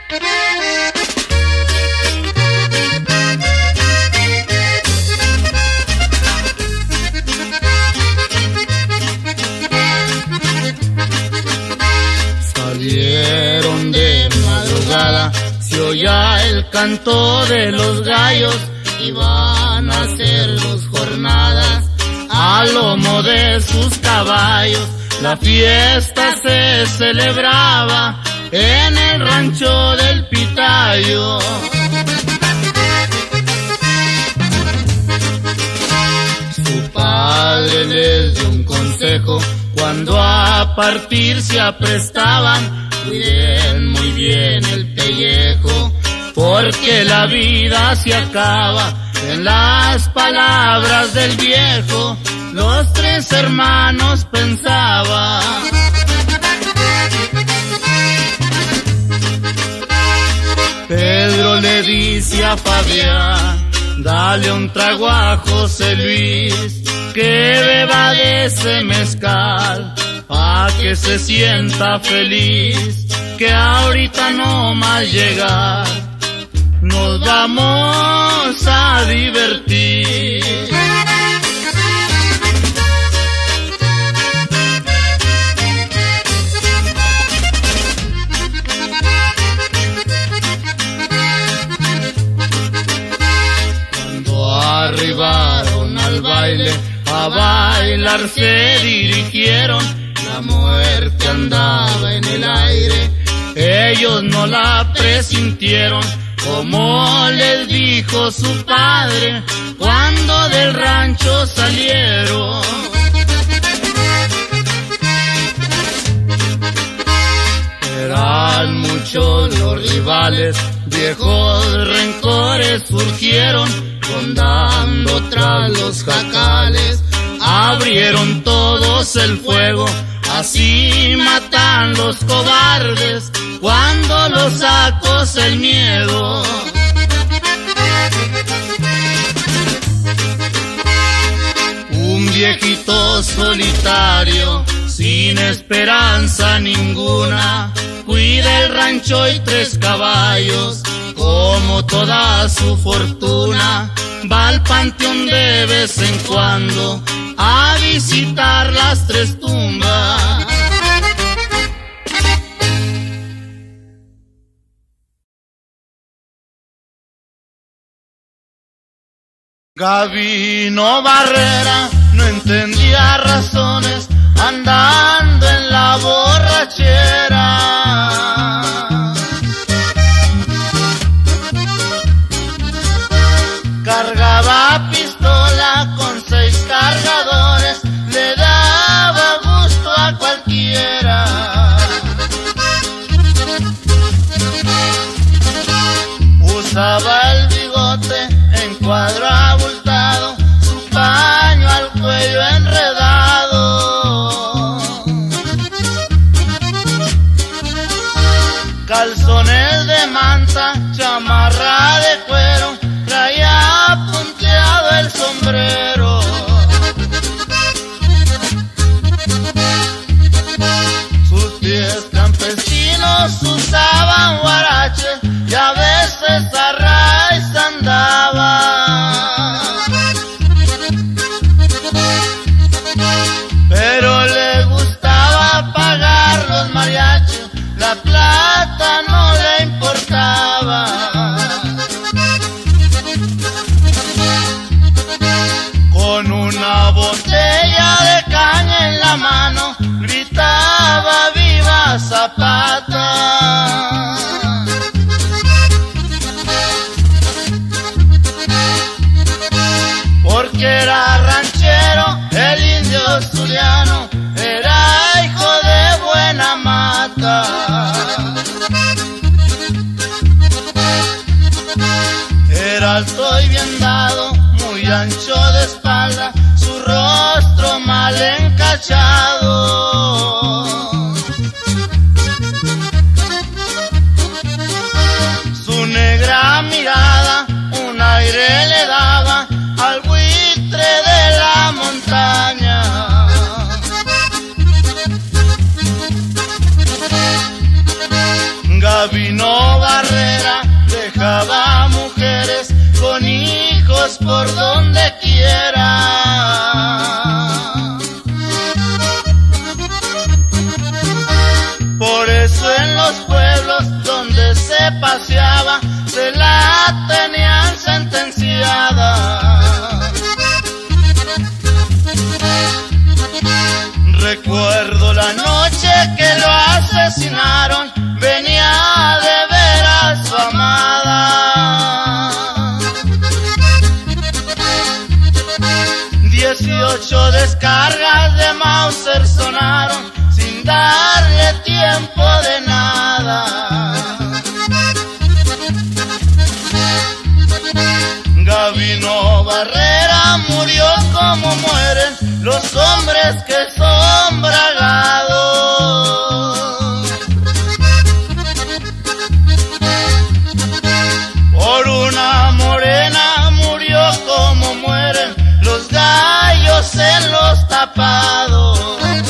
Salieron de madrugada, se oía el canto de los gallos, iban a hacer dos jornadas a lomo de sus caballos. La fiesta se celebraba en el rancho del Pitayo. Su padre les dio un consejo cuando a partir se aprestaban: cuiden muy bien el pellejo, porque la vida se acaba. En las palabras del viejo, los tres hermanos pensaban. Pedro le dice a Fabián: dale un trago a José Luis, que beba de ese mezcal, pa' que se sienta feliz, que ahorita no más llegar, nos vamos a divertir. Cuando arribaron al baile, a bailar se dirigieron. La muerte andaba en el aire, ellos no la presintieron, como les dijo su padre cuando del rancho salieron. Eran muchos los rivales, viejos rencores surgieron, rondando tras los jacales, abrieron todos el fuego. Así matan los cobardes cuando los sacos el miedo. Un viejito solitario, sin esperanza ninguna, cuida el rancho y tres caballos, como toda su fortuna. Va al panteón de vez en cuando a visitar las tres tumbas. Gabino Barrera no entendía razones, andando en la borrachera. Cargaba pistola con 6 cargadores, le daba gusto a cualquiera. Usaba el bigote en cuadro abultado, su paño al cuello enredado. Calzones de manta, chamarra de cuero, traía punteado el sombrero. Sus pies campesinos usaban guarache y a veces a raíz andaba. Pero le gustaba pagar los mariachis, la plata no le importaba. Con una botella de caña en la mano, gritaba viva Zapata. Porque era ranchero, el indio zuliano, era hijo de buena mata. Era alto y bien dado, muy ancho de espalda, su rostro mal encachado. Su negra mirada un aire le daba al buitre de la montaña. Gabino Barrera Dios por donde quiera. Por eso en los pueblos donde se paseaba se la tenían sentenciada. Recuerdo la noche que lo asesinaron, venía de ver a su amada. 18 descargas de Mauser sonaron sin darle tiempo de nada. Gabino Barrera murió como mueren los hombres que son bragados. Por una morena murió como mueren los gallos en los tapados.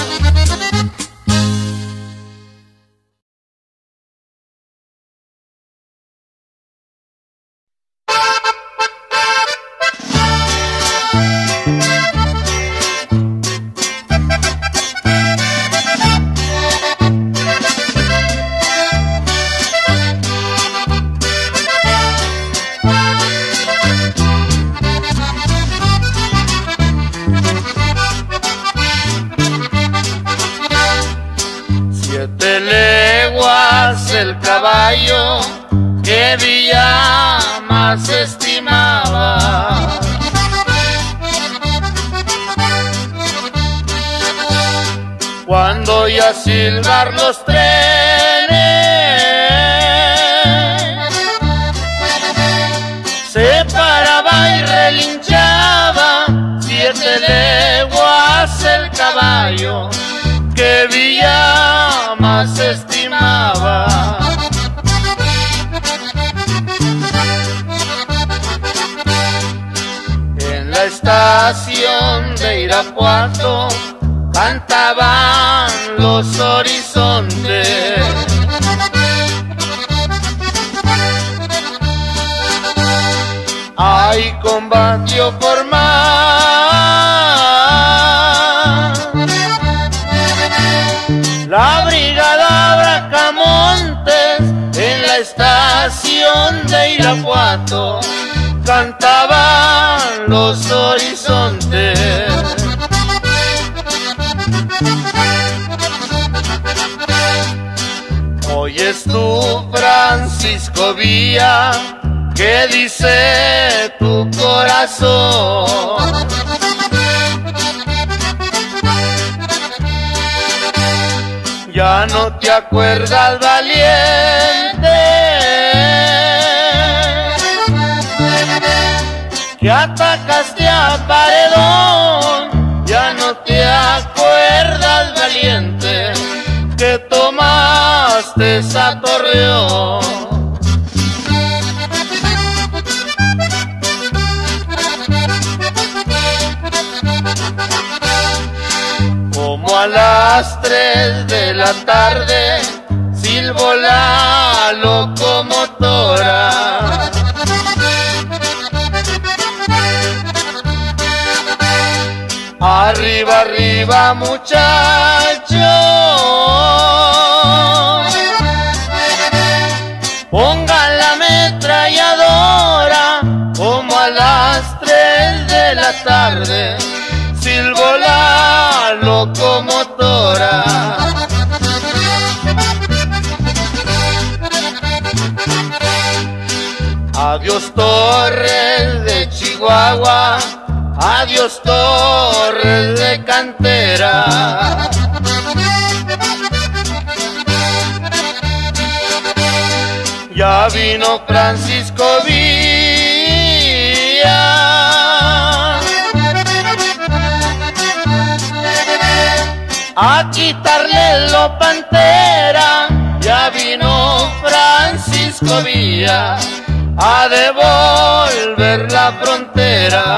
El caballo que Villa más estimaba. Cuando oía silbar los trenes, se paraba y relinchaba. 7 leguas el caballo que Villa más estimaba. En la estación de Irapuato cantaban los horizontes. Ahí combatió por más la brigada Bracamontes. En la estación de Irapuato cantaban los horizontes. Oyes tú, Francisco Villa, ¿qué dice tu corazón? Ya no te acuerdas, valiente, que atacaste a Paredón. Ya no te acuerdas, valiente, que tomaste a Torreón. Como a las 3 de la tarde silbó la locomotora. Arriba, arriba, muchachos, pongan la ametralladora. Como a las 3 de la tarde silbó la locomotora. Adiós, Torres de Chihuahua, adiós, Torres de Cantera. Ya vino Francisco Villa a quitarle lo pantera. Ya vino Francisco Villa a devolver la frontera.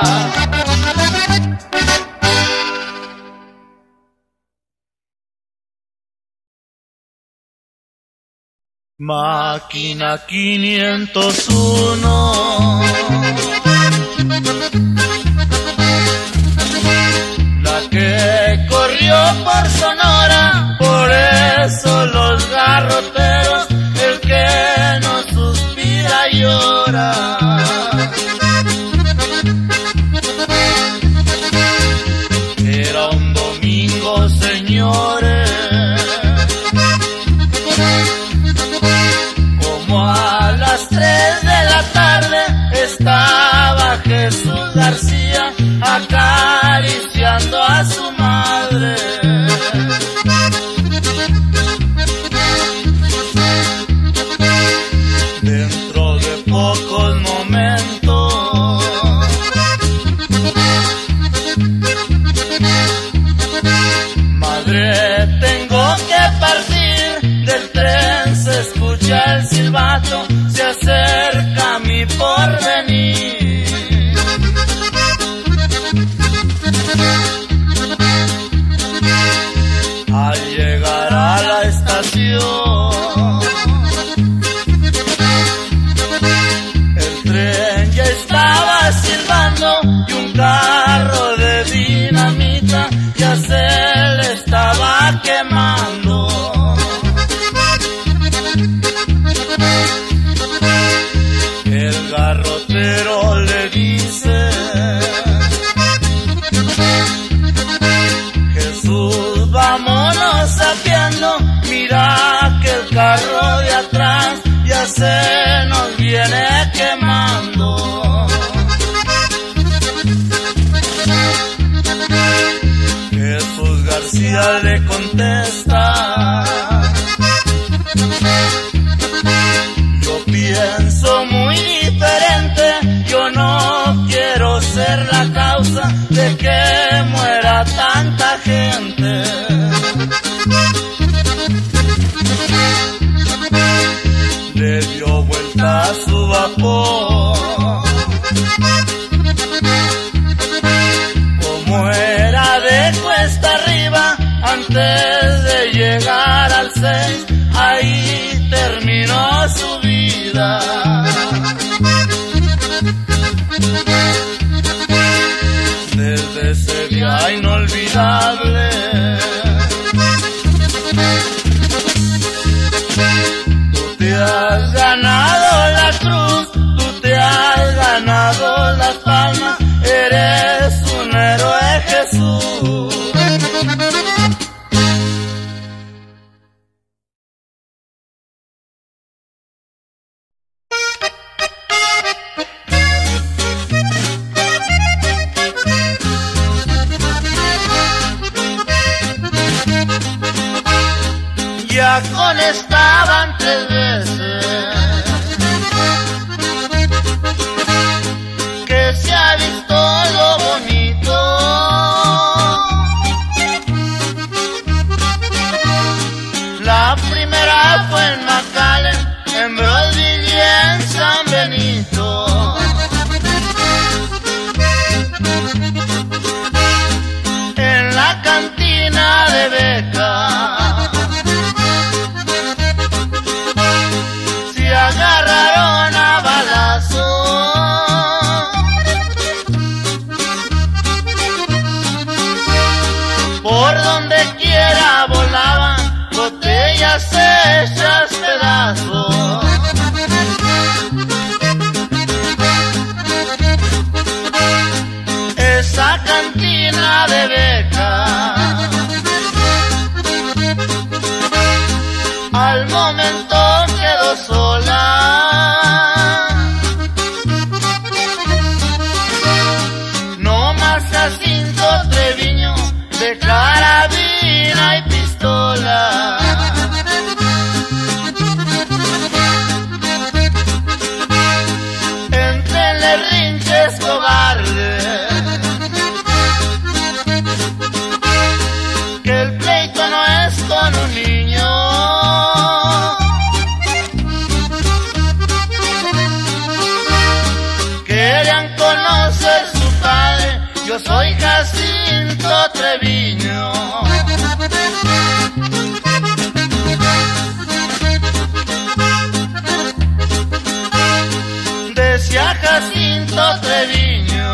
Máquina 501, La que corrió por Sonora, por eso los garroteros, el que no suspira llora. Era un domingo, señores, como a las 3 de la tarde estaba Jesús García acariciando a su madre. Dentro de pocos momentos madre, tengo que partir del tren, se escucha el silbato, se acerca mi porvenir. Al llegar a la estación, el tren ya estaba silbando y un carro de dinamita ya se le estaba quemando. El garrotero le dice: Jesús, vámonos sapeando, mira que el carro de atrás ya se nos viene quemando. Jesús García le contesta: yo pienso muy diferente, yo no quiero ser la causa de que muera tanta gente. Le dio vuelta a su vapor, como era de cuesta arriba, antes de llegar al 6, ahí terminó su vida. Desde ese día inolvidable, tú te has ganado la cruz, tú te has ganado las palmas, eres un héroe, Jesús. Ya conestaban 3 veces que se ha visto lo bonito. La primera fue en McAllen, en Broadville y en San Benito. En la cantina de Beca agarraron a balazo. Por donde quiera volaban botellas hechas pedazos. Esa cantina de Beca al momento quedó sola. No más Jacinto Treviño de carabina y pistola. Entre rinches cobardes, que el pleito no es con un niño. Querían conocer su padre, yo soy Jacinto Treviño. Decía Jacinto Treviño: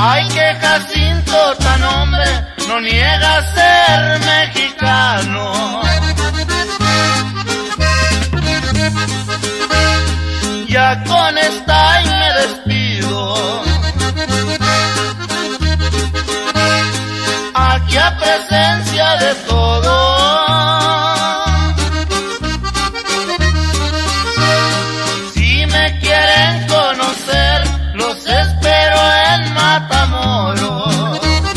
Ay, que Jacinto tan hombre no niega ser mexicano. Ya con esta y me despido. Aquí a presencia de todos. Si me quieren conocer, los espero en Matamoros.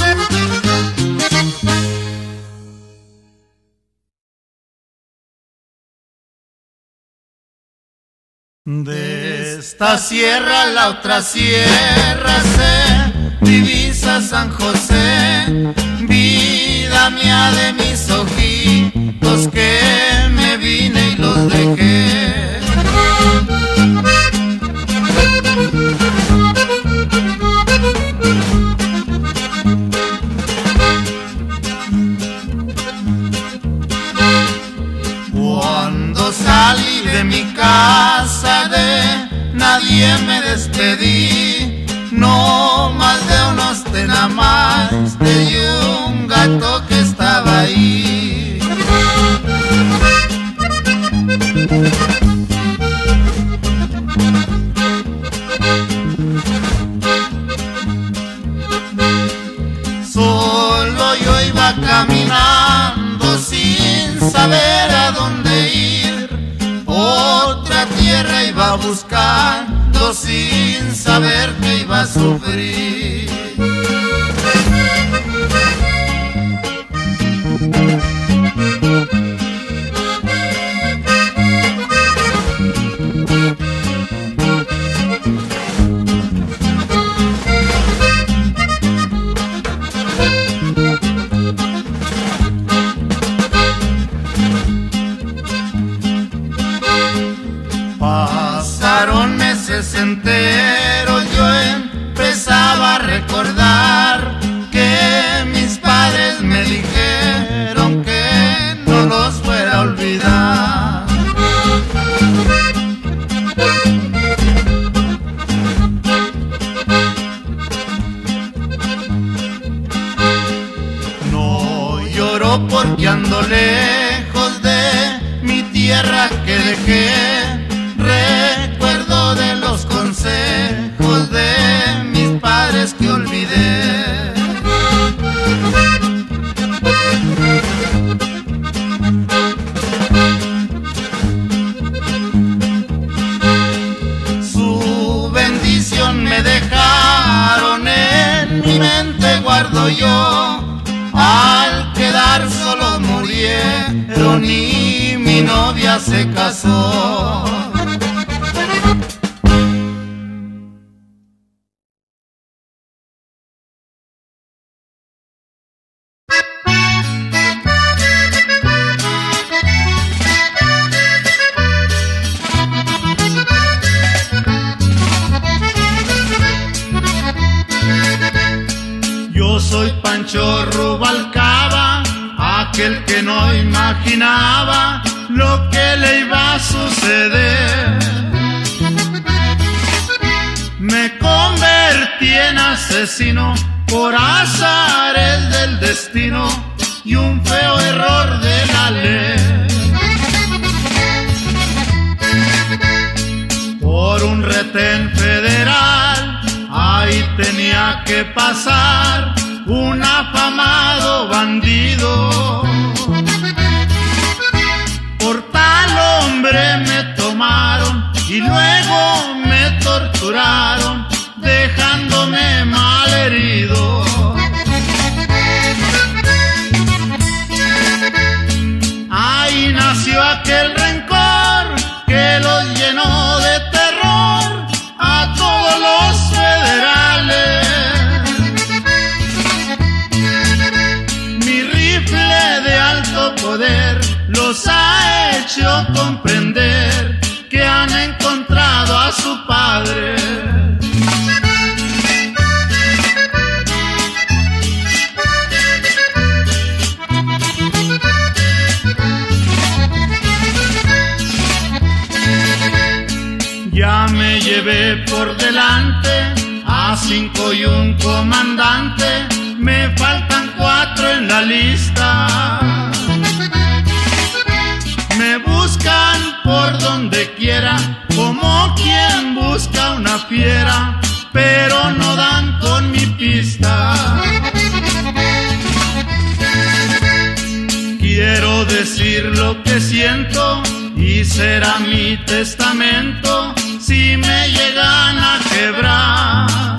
De esta sierra a la otra sierra se divisa San José, vida mía de mis ojitos que me vine y los dejé. Cuando salí de mi casa de nadie me despedí, no más de unos tenamais de un gato que estaba ahí. Solo yo iba caminando sin saber a dónde ir, otra tierra iba buscando sin saber que iba a sufrir. Pasaron meses enteros, yo empezaba a recordar que mis padres me dijeron que no los fuera a olvidar. No lloro porque ando lejos de mi tierra que dejé. Recuerdo de los consejos de mis padres que olvidé. Su bendición me dejaron, en mi mente guardo yo. Al quedar solo murieron y mi novia se casó. Yo soy Pancho Rubalcaba, aquel que no imaginaba lo que le iba a suceder. Me convertí en asesino por azares del destino y un feo error de la ley. Por un retén federal, ahí tenía que pasar un afamado bandido. Por tal hombre me tomaron y luego me torturaron, dejándome malherido. Ahí nació aquel rencor que los llenó de terror a todos los federales. Mi rifle de alto poder los ha hecho comprender que han encontrado a su padre. Ya me llevé por delante a más 5 y un comandante, me faltan 4 en la lista. Me buscan por donde quiera, como quien busca una fiera, pero no dan con mi pista. Quiero decir lo que siento y será mi testamento si me llegan a quebrar.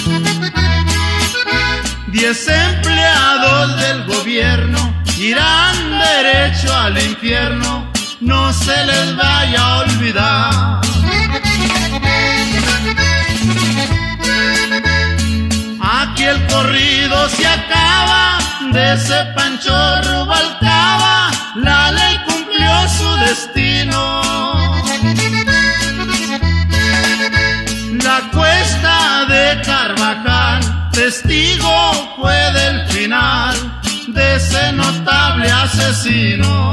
10 empleados del gobierno irán derecho al infierno, no se les vaya a olvidar. Aquí el corrido se acaba, de ese Pancho Rubalcaba, la ley cumplió su destino. La cuesta de Carvajal, testigo fue del final de ese notable asesino.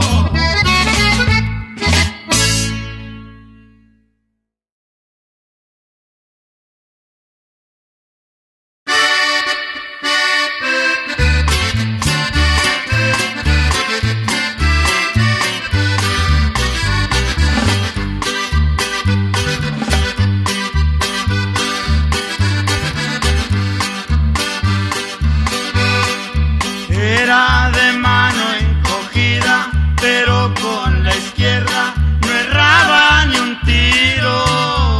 Era de mano encogida, pero con la izquierda no erraba ni un tiro.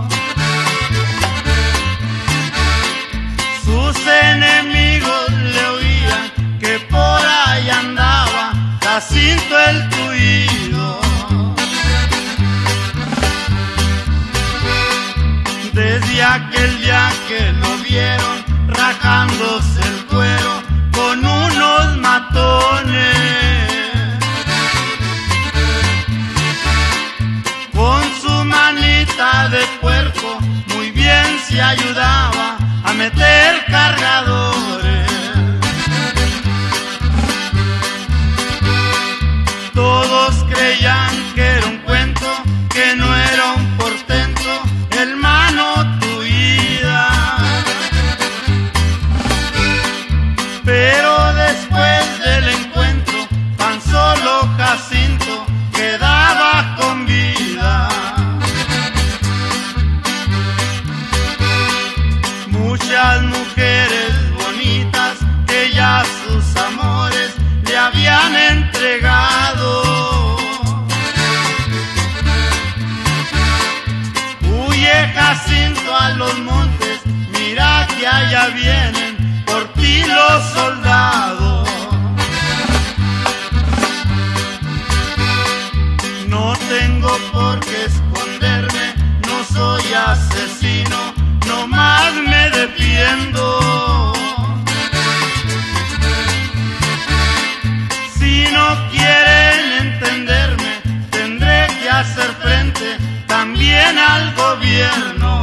Sus enemigos le oían que por ahí andaba Jacinto el Tuido. Desde aquel día que lo vieron rajándose el cuero con unos matones, con su manita de puerco muy bien se ayudaba a meter cargadores. Todos creían que era un cuento, que no era un portento, el mano Tuida. Pero después del encuentro, tan solo Jacinto quedaba con vida. Muchas mujeres bonitas que ya sus amores le habían entregado. Huye Jacinto a los montes, mira que allá vienen por ti los soldados. No tengo por qué esconderme, no soy asesino, nomás me defiendo. Si no quieren entenderme, tendré que hacer frente también al gobierno.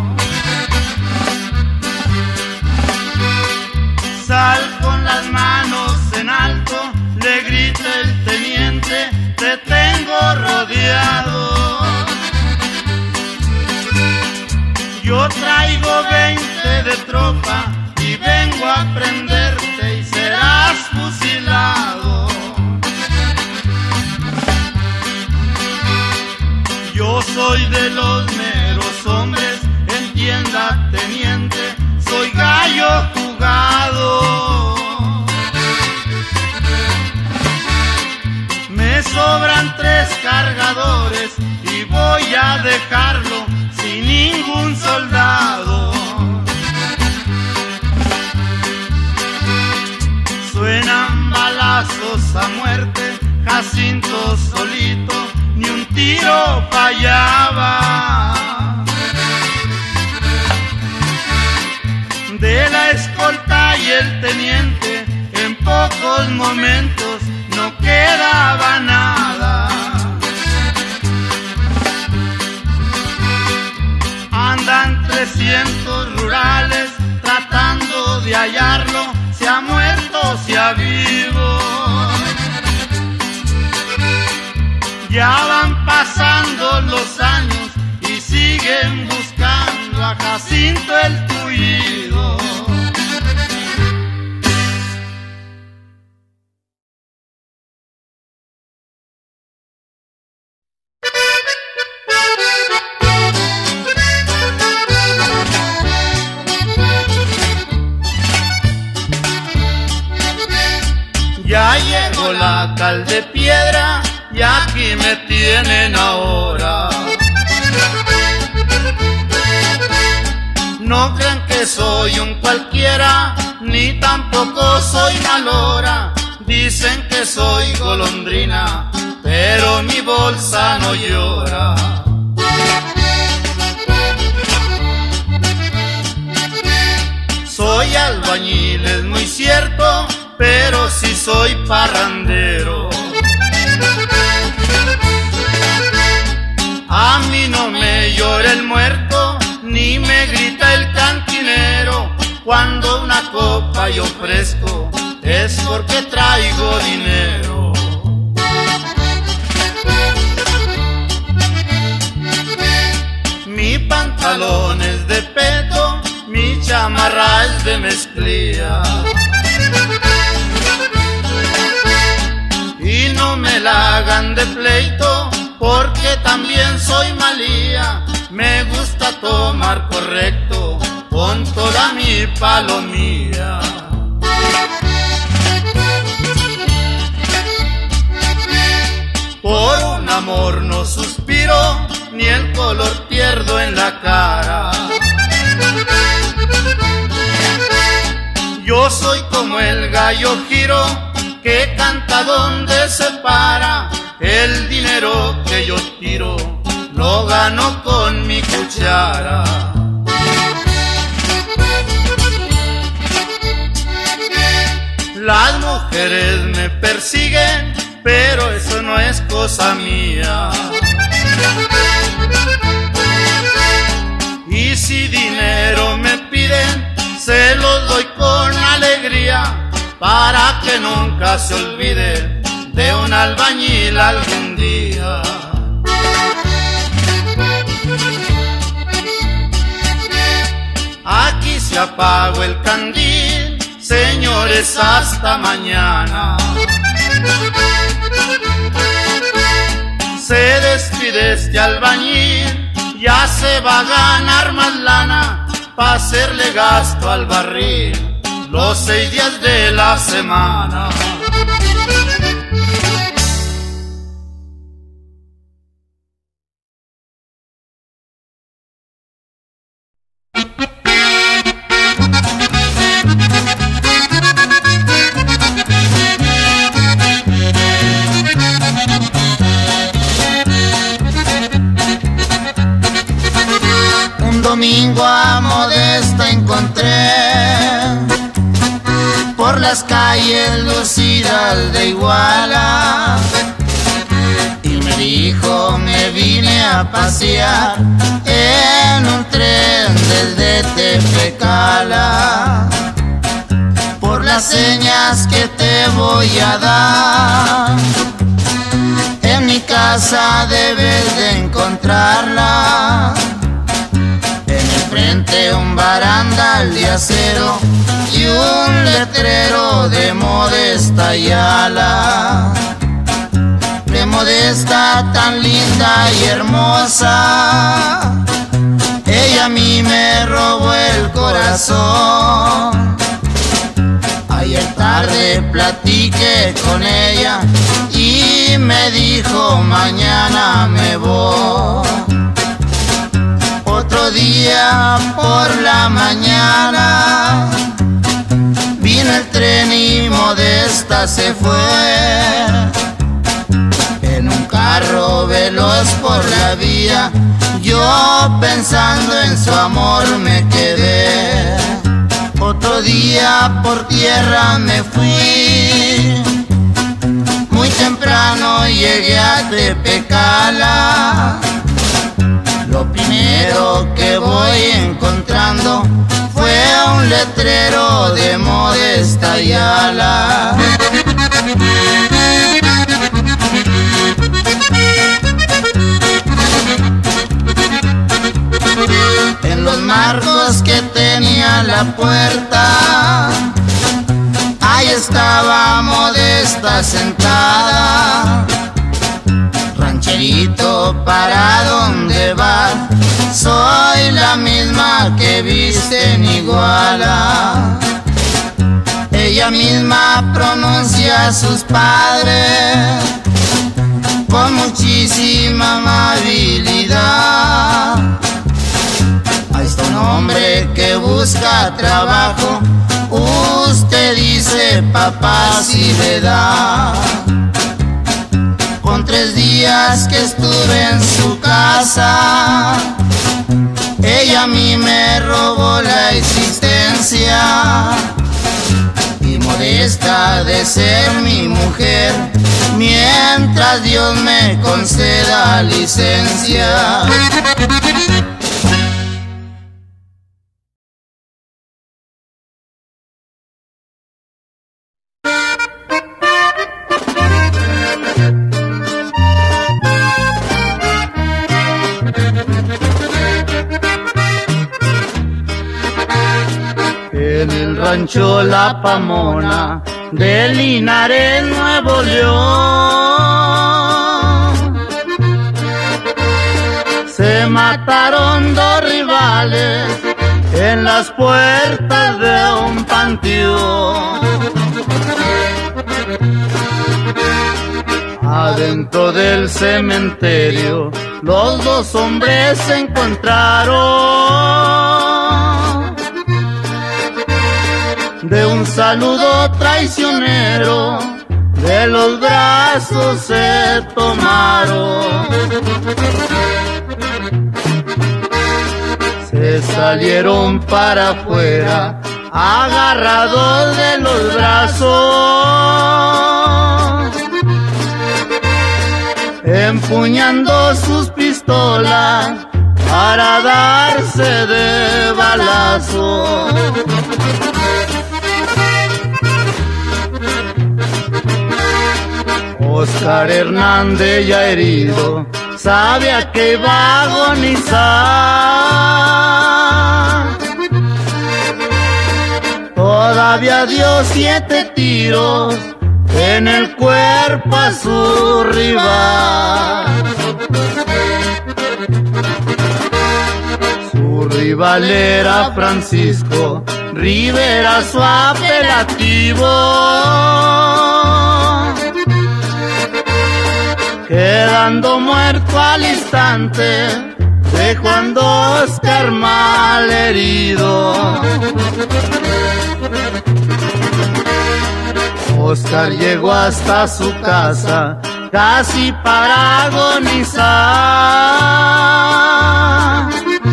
Sal con las manos en alto, le grita el teniente, te tengo rodeado. Yo traigo 20 de tropa y vengo a prenderte y serás fusilado. Yo soy de los meros hombres, entienda teniente, soy gallo jugado. Me sobran 3 cargadores y voy a dejarlo sin ningún soldado. Suenan balazos a muerte, Jacinto solito, ni un tiro fallaba. De la escolta y el teniente, en pocos momentos no quedaba nada. Andan 300 rurales tratando de hallarlo, se ha muerto, se ha vivo. Ya van pasando los años y siguen buscando a Jacinto el Tuido. cal de piedra y aquí me tienen ahora. No crean que soy un cualquiera, ni tampoco soy malora. Dicen que soy golondrina, pero mi bolsa no llora. Soy albañil, es muy cierto, pero sí soy parrandero. A mí no me llora el muerto, ni me grita el cantinero. Cuando una copa yo ofrezco, es porque traigo dinero. Mi pantalón es de peto, mi chamarra es de mezclilla. Y no me la hagan de pleito, porque también soy malía. Me gusta tomar correcto, con toda mi palomía. Por un amor no suspiro, ni el color pierdo en la cara. Yo soy como el gallo giro, que canta donde se para. El dinero que yo tiro, lo gano con mi cuchara. Las mujeres me persiguen, pero eso no es cosa mía. Y si dinero me piden, se los doy con alegría, para que nunca se olvide de un albañil algún día. Aquí se apagó el candil, señores, hasta mañana. Se despide este albañil, ya se va a ganar más lana, pa' hacerle gasto al barril los 6 días de la semana. Domingo a Modesta encontré por las calles lucidas de Iguala, y me dijo: me vine a pasear en un tren desde Tepecala. Por las señas que te voy a dar, en mi casa debes de encontrarla. Frente un barandal de acero y un letrero de Modesta Ayala. De Modesta tan linda y hermosa, ella a mí me robó el corazón. Ayer tarde platiqué con ella y me dijo: mañana me voy. Otro día por la mañana vino el tren y Modesta se fue. En un carro veloz por la vía, yo pensando en su amor me quedé. Otro día por tierra me fui, muy temprano llegué a Tepecala. Lo primero que voy encontrando fue un letrero de Modesta Ayala. En los marcos que tenía la puerta, ahí estaba Modesta sentada. Rancherito, ¿para dónde vas? Soy la misma que viste en Iguala. ella misma pronuncia a sus padres con muchísima amabilidad. Ahí está un hombre que busca trabajo, usted dice papá si le da. Con 3 días que estuve en su casa, ella a mí me robó la existencia. Y modesta de ser mi mujer, mientras Dios me conceda licencia. En el rancho La Pamona de Linares, Nuevo León, se mataron 2 rivales en las puertas de un panteón. Adentro del cementerio los 2 hombres se encontraron. De un saludo traicionero, de los brazos se tomaron. Se salieron para afuera, agarrados de los brazos, empuñando sus pistolas para darse de balazos. Oscar Hernández, ya herido, sabía que iba a agonizar. Todavía dio 7 tiros en el cuerpo a su rival. Su rival era Francisco Rivera, su apelativo, quedando muerto al instante, dejando a Oscar mal herido. Oscar llegó hasta su casa, casi para agonizar.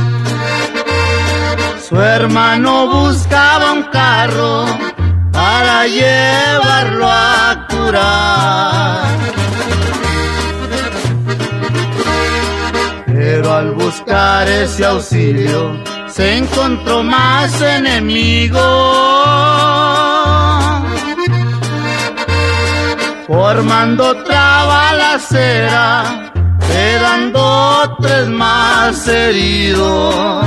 Su hermano buscaba un carro para llevarlo a curar. Pero al buscar ese auxilio se encontró más enemigos, formando otra balacera, quedando 3 más heridos.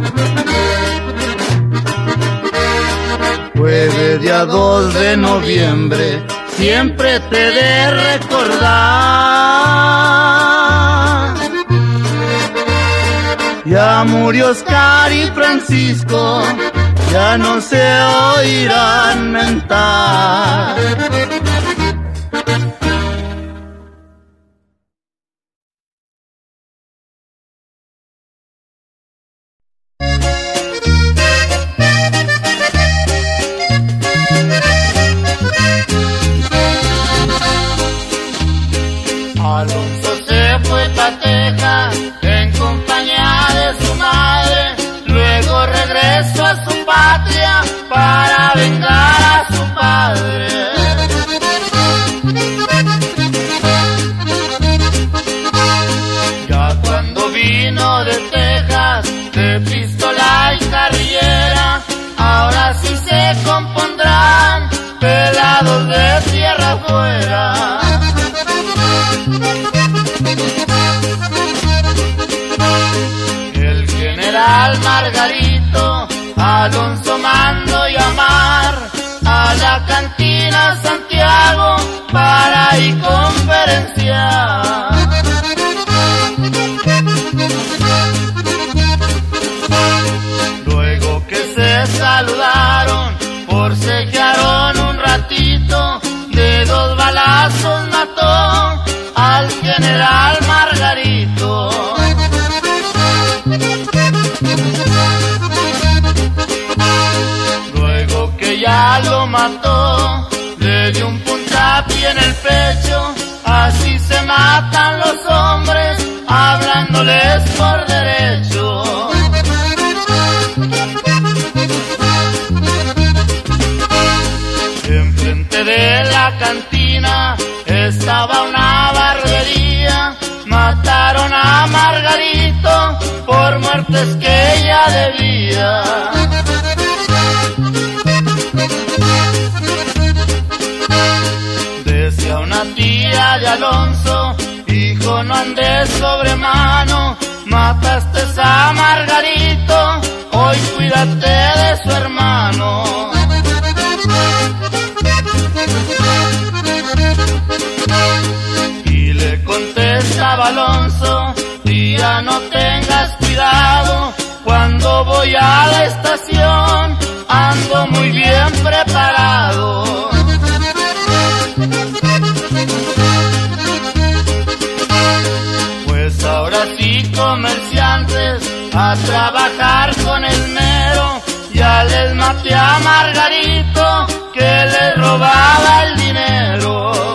Jueves día 2 de noviembre, siempre te he de recordar. Ya murió Oscar y Francisco, ya no se oirán mentar. Alonso se fue pa' Texas en compañía de su madre, luego regresó a su patria para vengar a su padre. Ya cuando vino de Texas, de pistola y carrillera, ahora sí se compondrán pelados de tierra afuera. El general Margarito Alonso mandó llamar a la cantina Santiago para ir conferenciar. Luego que se saludaron, forcejearon ya lo mató, le dio un puntapié en el pecho. Así se matan los hombres, hablándoles por derecho. Enfrente de la cantina estaba una barbería. Mataron a Margarito por muertes que ella debía. Decía una tía de Alonso: hijo, no andes sobre mano, mataste a Margarito, hoy cuídate de su hermano. Y le contestaba Alonso: tía, no tengas cuidado, cuando voy a la estación ando muy bien preparado. Pues ahora sí, comerciantes, a trabajar con el mero. Ya les maté a Margarito, que les robaba el dinero.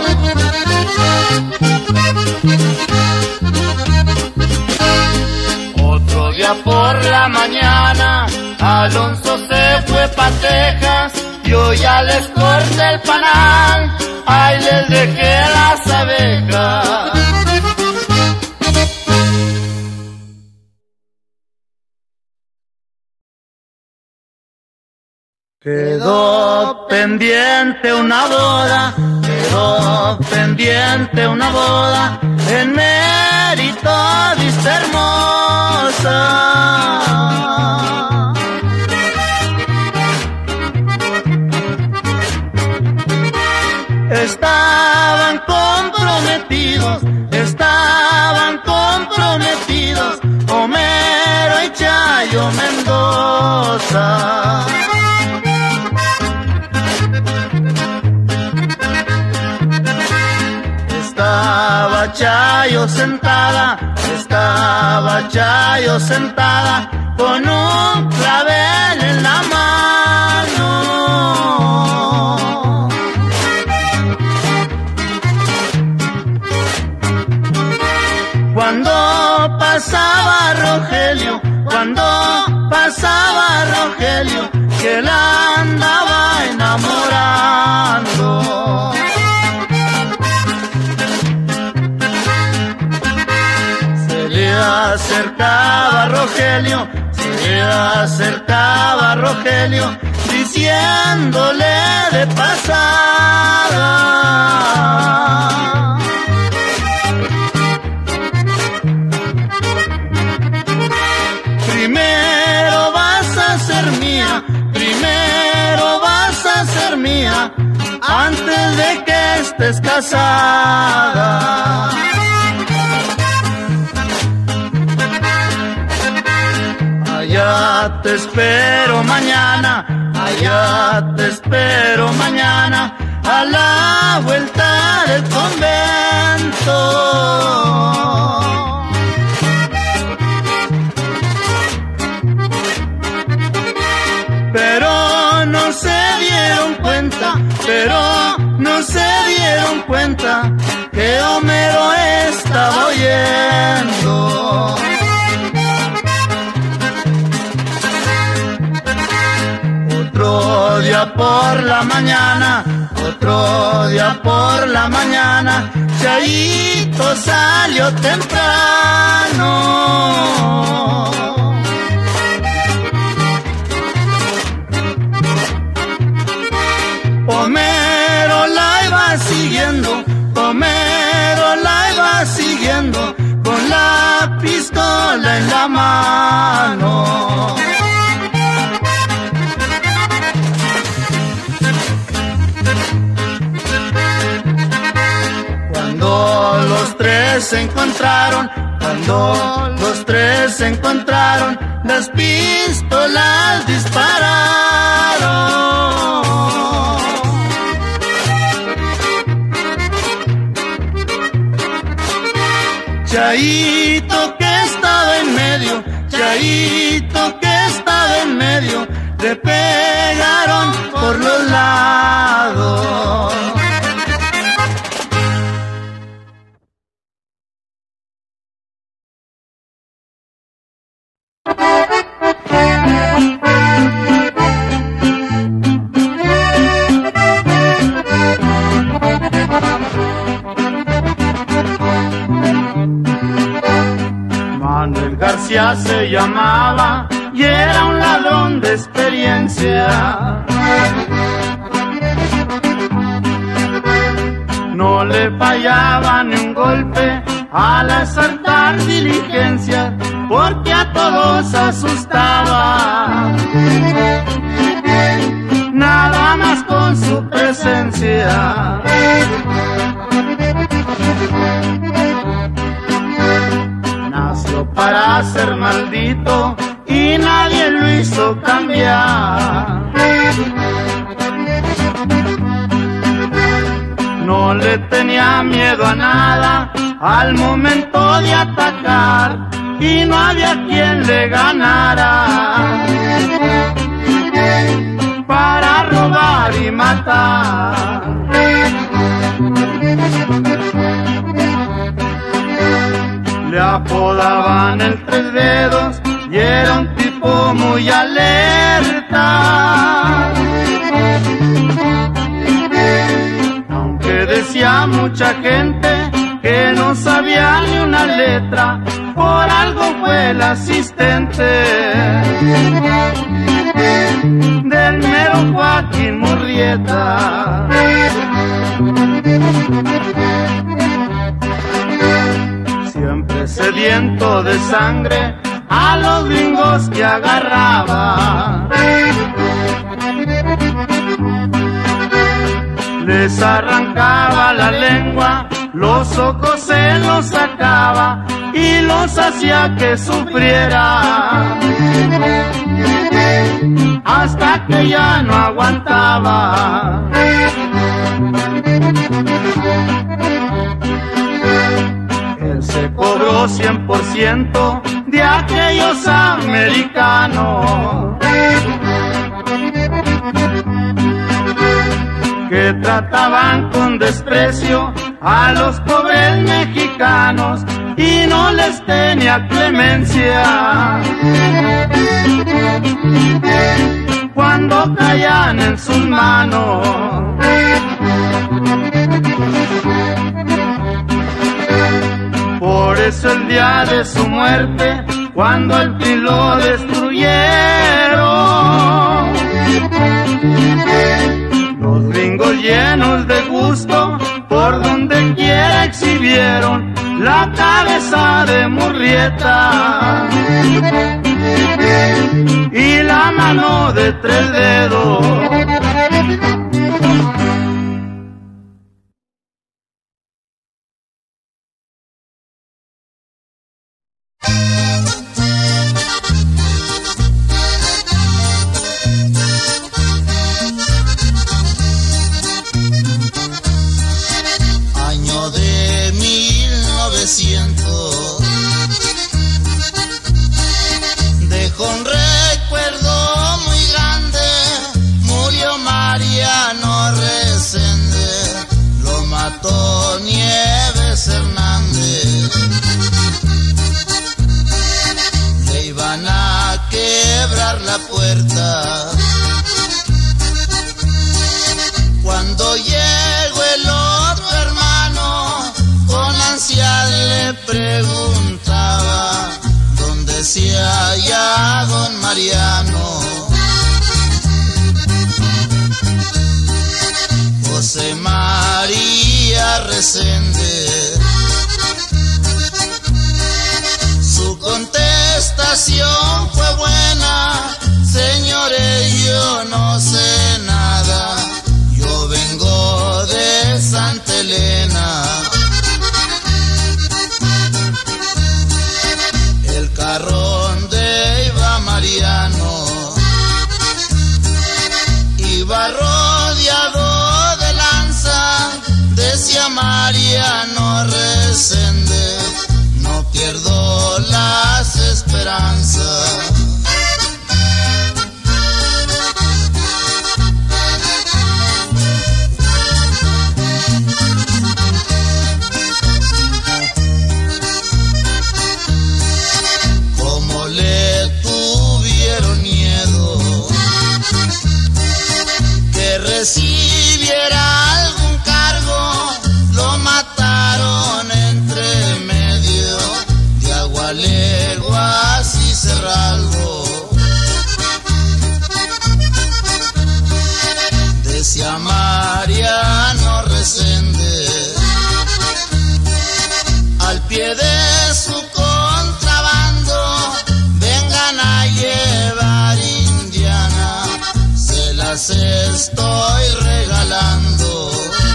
Otro día por la mañana, Alonso se fue pa' Texas. Yo ya les corté el panal, ahí les dejé las abejas. Quedó pendiente una boda, quedó pendiente una boda en Mérito, Vista Hermosa. Estaban comprometidos Homero y Chayo Mendoza. Estaba Chayo sentada con un clavel en la mano. Cuando pasaba Rogelio, que la andaba enamorando. Se le acercaba Rogelio, diciéndole de pasada: primero vas a ser mía, antes de que estés casada. Allá te espero mañana, a la vuelta del convento. Pero no se dieron cuenta que Homero estaba oyendo. Otro día por la mañana, Chayito salió temprano. Homero la iba siguiendo con la pistola en la mano. Cuando los tres se encontraron, las pistolas dispararon. Chayito que estaba en medio, le pegaron por los García se llamaba y era un ladrón de experiencia. No le fallaba ni un golpe al asaltar diligencias, porque a todos asustaba, nada más con su presencia. Nació para ser maldito y nadie lo hizo cambiar. No le tenía miedo a nada al momento de atacar y no había quien le ganara para robar y matar. Le apodaban el Tres Dedos y era un tipo muy alerta. Aunque decía mucha gente que no sabía ni una letra, por algo fue el asistente del mero Joaquín Murrieta. Siempre sediento de sangre a los gringos que agarraba, les arrancaba la lengua, los ojos se los sacaba y los hacía que sufriera, hasta que ya no aguantaba. Él se cobró 100% de aquellos americanos que trataban con desprecio a los pobres mexicanos y no les tenía clemencia cuando caían en sus manos. Por eso el día de su muerte, cuando el PRI lo destruyeron, los gringos llenos de gusto por donde quiera exhibieron la cabeza de Murrieta y la mano de Tres Dedos. Dejó un recuerdo muy grande, murió Mariano Resende, lo mató Nieves Hernández. Le iban a quebrar la puerta cuando llegó el otro hermano, con ansiedad le preguntaba dónde se halla don Mariano. José María Resende. Su contestación fue buena: señores, yo no sé nada, yo vengo de Santa Elena. El carro donde iba Mariano iba rodeado de lanza, decía Mariano Resende, no pierdo las esperanzas. Recibiera algún cargo, lo mataron entre medio de Agualeguas les estoy regalando.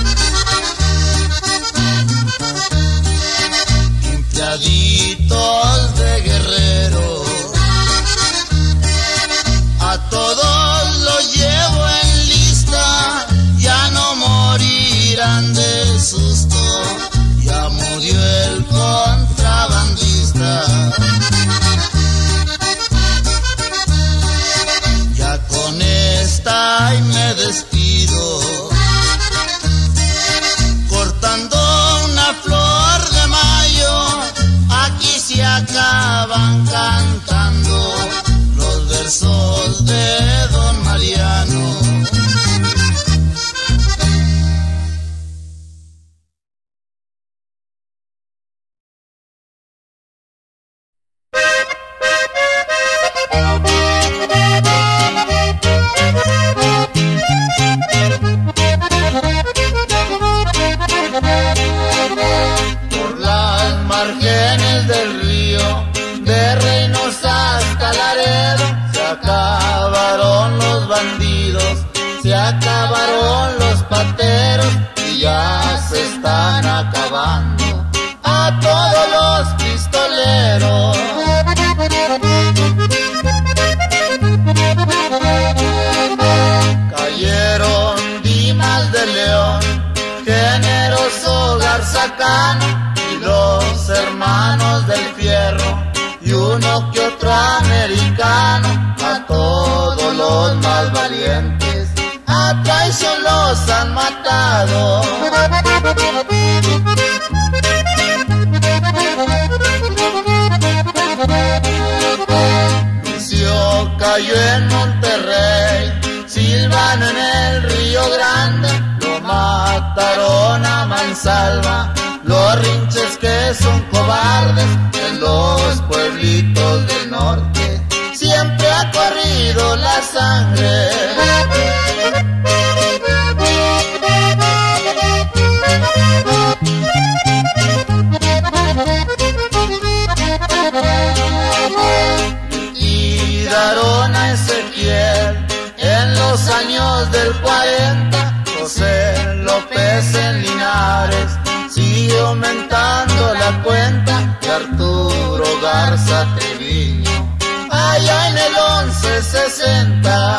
Empleaditos de Guerrero, a todos los llevo en lista, ya no morirán de susto, ya murió el contrabandista. Ya con esta y me despido, cortando una flor de mayo, aquí se acaban cantando los versos de Don Mariano. Por las márgenes del río, de Reynosa hasta Laredo, se acabaron los bandidos, se acabaron los pateros y ya se están acabando a todos los pistoleros. Cayeron Dimas de León, Generoso Garza Cano y los hermanos del Fierro y uno que otro americano. A todos los más valientes a traición los han matado. Lucio cayó en Monterrey, Silvano en el Río Grande, lo mataron a mansalva los rinches que son cobardes. En los pueblitos del norte siempre ha corrido la sangre. Tiraron a Ezequiel en los años del 40, José López en Linares sigue aumentando la cuenta, y Arturo Garza Treviño allá en el 1160.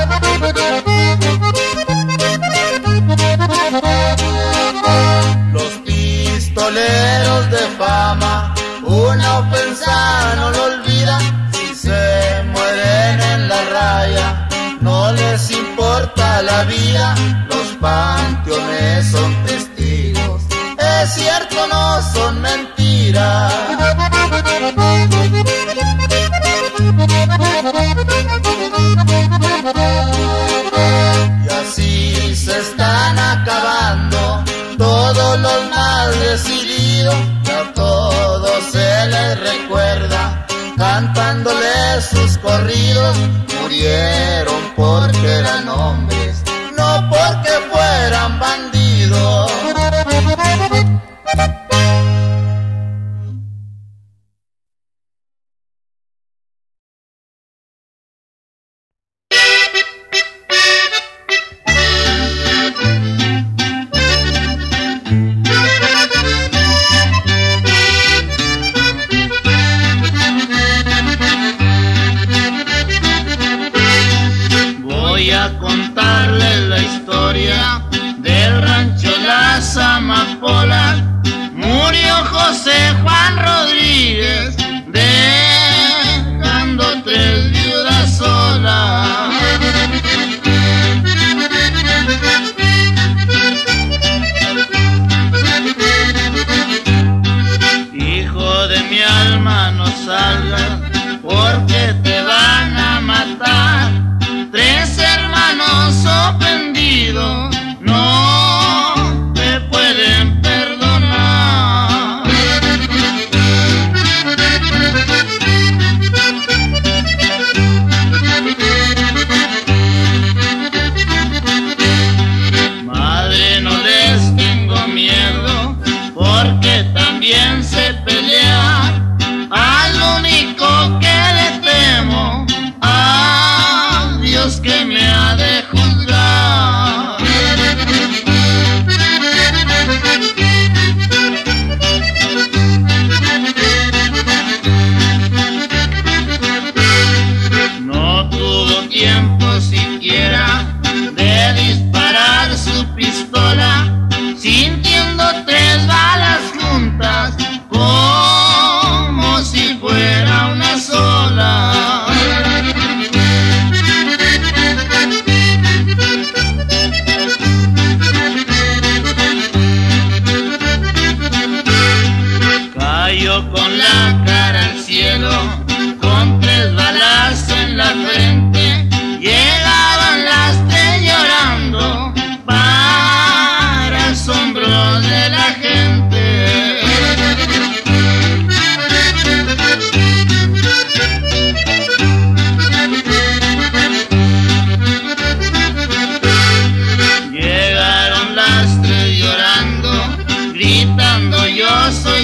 Los pistoleros de fama una ofensa no lo olvidan, si se mueren en la raya no les importa la vida, los panteones son testigos, es cierto, no son mentiras. Y así se están acabando todos los más decididos, y a todos se les recuerda cantándoles sus corridos. Murieron porque eran hombres, no porque fueran bandidos. Voy a contarles la historia del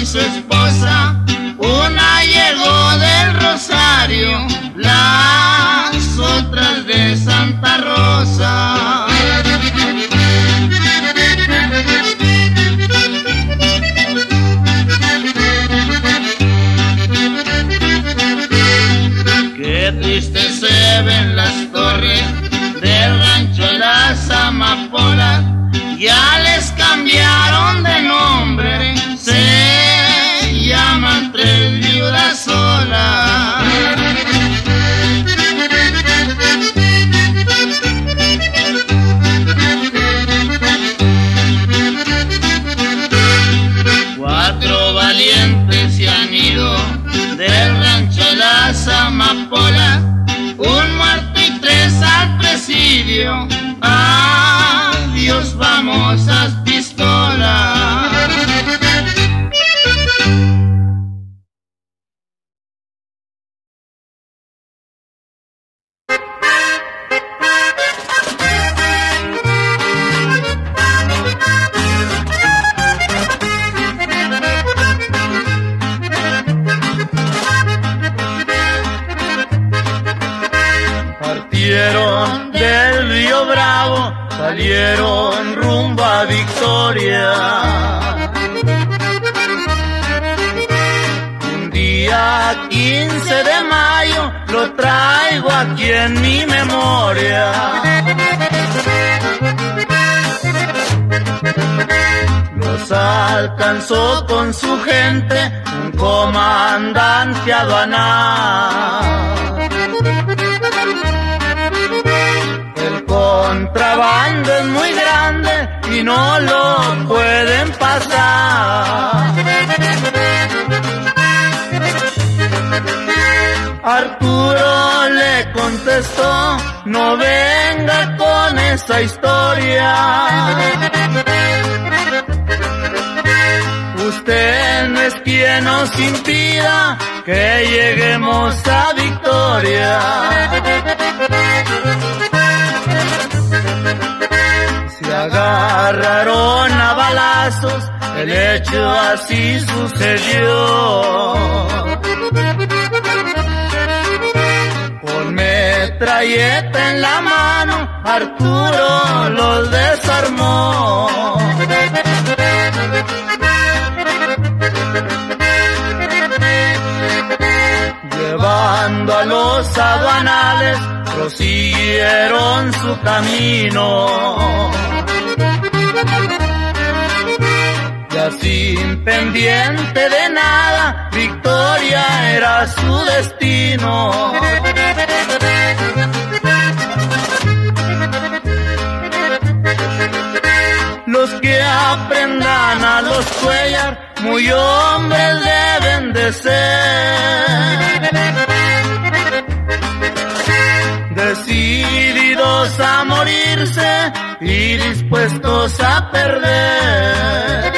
su esposa, una llegó del Rosario, las otras de Santa Rosa. Qué triste se ven las torres del rancho de las amapolas, ya les cambiaron de nombre, se llaman Tres Viudas Solas. Cuatro valientes se han ido del rancho de las amapolas, un muerto y tres al presidio. Adiós, famosas pistolas. Partieron del Río Bravo, salieron rumbo a Victoria. Un día 15 de mayo lo traigo aquí en mi memoria. Los alcanzó con su gente un comandante aduanal. El contrabando es muy grande y no lo pueden pasar. Arturo le contestó, no venga con esa historia. Usted no es quien nos impida que lleguemos a Victoria. Se agarraron a balazos, el hecho así sucedió. Con metralleta en la mano, Arturo los desarmó. Llevando a los aduanales, prosiguieron su camino. Ya sin pendiente de nada, Victoria era su destino. Los que aprendan a los Cuéllar, muy hombres deben de ser. Decididos a morirse y dispuestos a perder.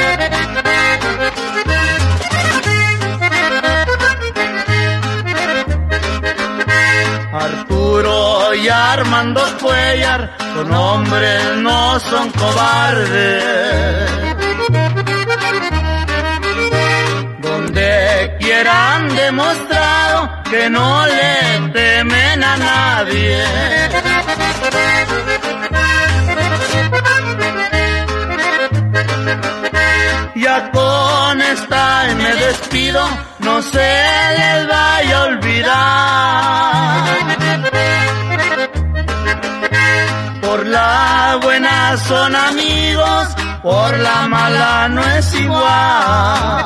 Arturo y Armando Cuéllar son hombres, no son cobardes. Donde quiera han demostrado que no le temen a nadie. Ya con esta me despido, no se les vaya a olvidar. Por la buena son amigos, por la mala no es igual.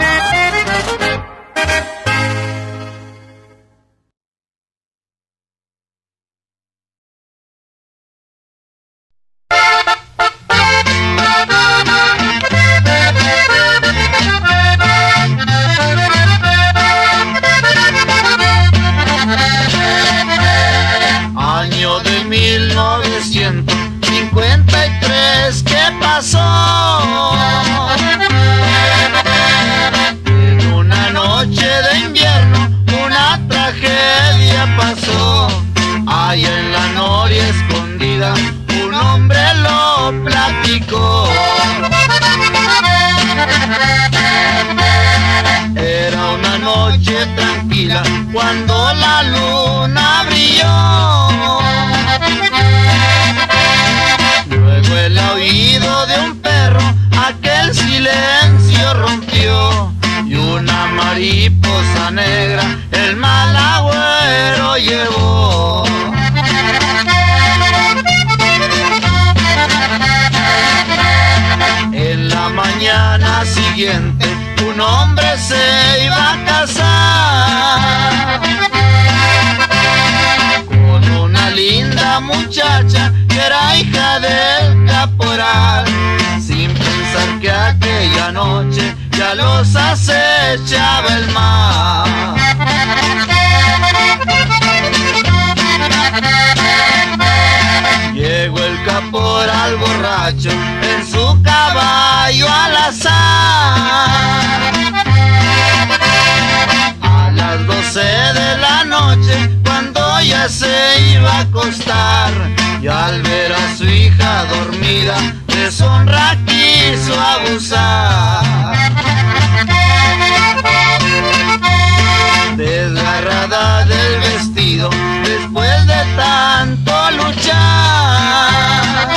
Año de 1953, ¿qué pasó? En una noche de la luna brilló. Luego el oído de un perro aquel silencio rompió, y una mariposa negra el mal agüero llevó. En la mañana siguiente un hombre se iba a casar con una linda muchacha que era hija del caporal, sin pensar que aquella noche ya los acechaba el mar. Llegó el caporal borracho en su caballo al azar. A las 12 de la noche, cuando ya se iba a acostar, y al ver a su hija dormida, de su honra quiso abusar. Desgarrada del vestido, después de tanto luchar,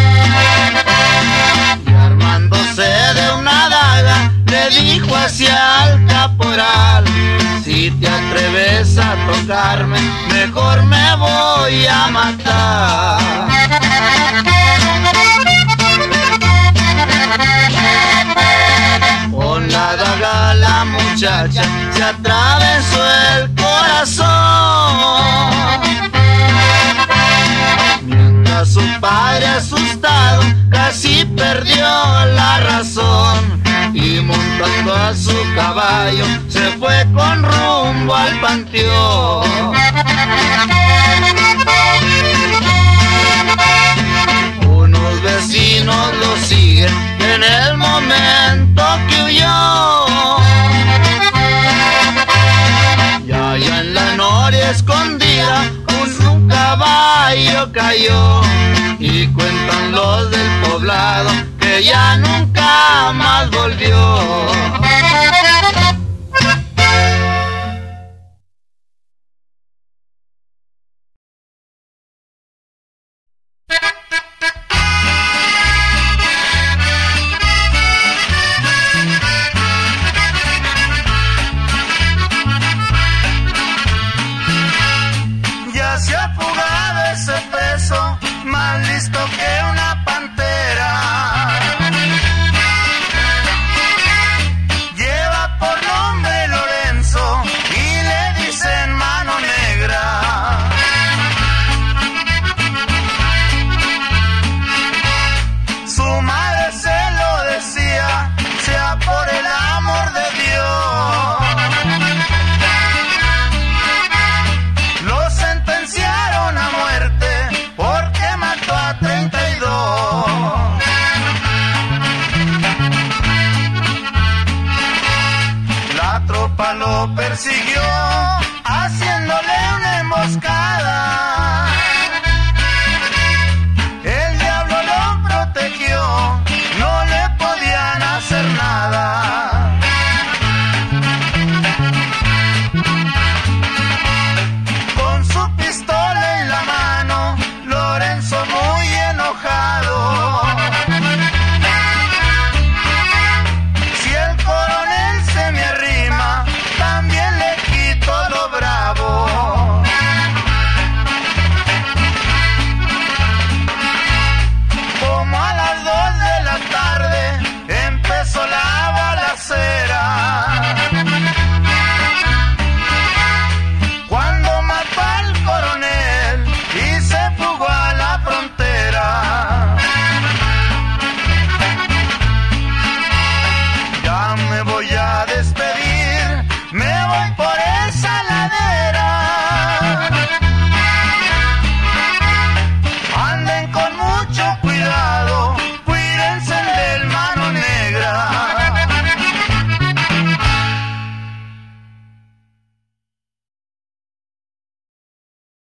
y armándose de una daga, le dijo hacia el caporal: si te atreves a tocarme, mejor me voy a matar. Con la daga la muchacha se atravesó el corazón, mientras su padre asustado casi perdió la razón, y montando a su caballo se fue con rumbo al panteón. Unos vecinos lo siguen en el momento que huyó, y allá en la noria escondida un caballo cayó, y cuentan los del poblado que ya nunca más volvió. Ya se ha fugado ese preso, más listo que una pantera. Lleva por nombre Lorenzo y le dicen mano negra. Su madre se lo decía, sea por el amor de Dios. Lo sentenciaron a muerte porque mató a 32. La tropa lo persiguió